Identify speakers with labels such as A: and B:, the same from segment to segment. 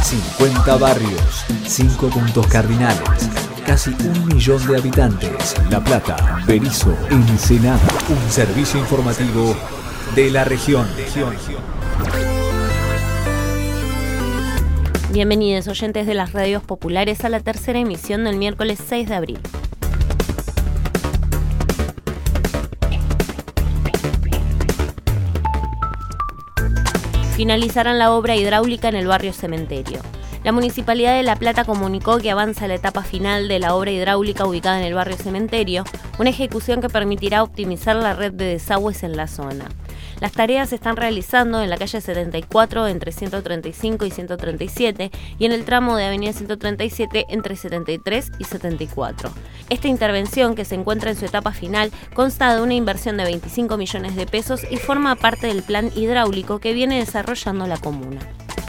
A: 50 barrios, 5 puntos cardinales, casi 1 millón de habitantes. La Plata, Berisso, Ensenada. Un servicio informativo de la región.
B: Bienvenidos oyentes de las radios populares a la tercera emisión del miércoles 6 de abril. Finalizarán la obra hidráulica en el barrio Cementerio. La Municipalidad de La Plata comunicó que avanza la etapa final de la obra hidráulica ubicada en el barrio Cementerio, una ejecución que permitirá optimizar la red de desagües en la zona. Las tareas se están realizando en la calle 74 entre 135 y 137 y en el tramo de avenida 137 entre 73 y 74. Esta intervención, que se encuentra en su etapa final, consta de una inversión de 25 millones de pesos y forma parte del plan hidráulico que viene desarrollando la comuna.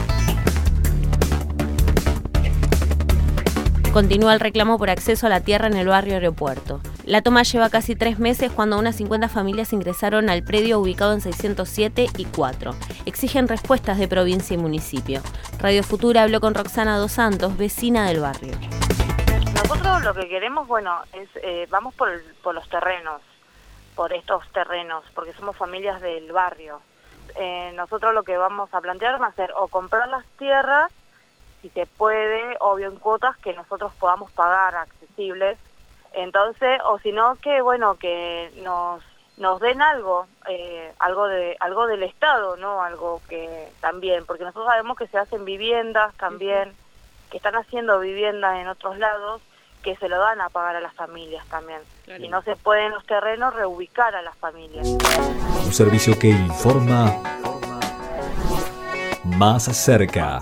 B: Continúa el reclamo por acceso a la tierra en el barrio Aeropuerto. La toma lleva casi 3 meses cuando unas 50 familias ingresaron al predio ubicado en 607 y 4. Exigen respuestas de provincia y municipio. Radio Futura habló con Roxana Dos Santos, vecina del barrio.
C: Nosotros lo que queremos, es vamos por los terrenos, por estos terrenos, porque somos familias del barrio. Nosotros lo que vamos a plantear va a ser o comprar las tierras, si se puede, obvio en cuotas que nosotros podamos pagar accesibles. Entonces, o si no, que nos den algo del Estado, ¿no? Algo que también, porque nosotros sabemos que se hacen viviendas también, que están haciendo viviendas en otros lados, que se lo dan a pagar a las familias también. Claro. Y no se pueden los terrenos reubicar a las familias.
A: Un servicio que informa más cerca.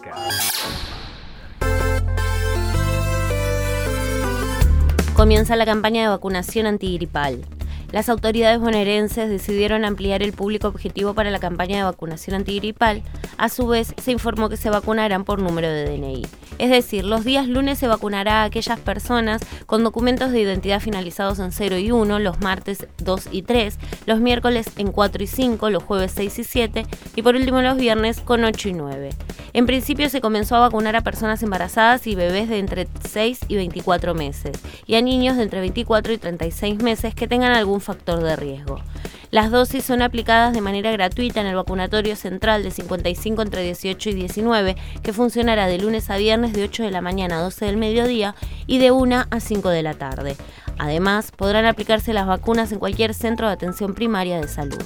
B: Comienza la campaña de vacunación antigripal. Las autoridades bonaerenses decidieron ampliar el público objetivo para la campaña de vacunación antigripal. A su vez, se informó que se vacunarán por número de DNI. Es decir, los días lunes se vacunará a aquellas personas con documentos de identidad finalizados en 0 y 1, los martes 2 y 3, los miércoles en 4 y 5, los jueves 6 y 7 y por último los viernes con 8 y 9. En principio se comenzó a vacunar a personas embarazadas y bebés de entre 6 y 24 meses y a niños de entre 24 y 36 meses que tengan algún factor de riesgo. Las dosis son aplicadas de manera gratuita en el vacunatorio central de 55 entre 18 y 19, que funcionará de lunes a viernes de 8 de la mañana a 12 del mediodía y de 1 a 5 de la tarde. Además, podrán aplicarse las vacunas en cualquier centro de atención primaria de salud.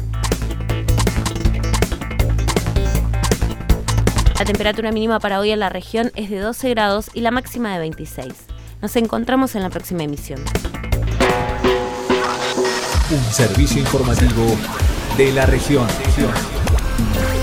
B: La temperatura mínima para hoy en la región es de 12 grados y la máxima de 26. Nos encontramos en la próxima emisión.
A: Un servicio informativo de la región.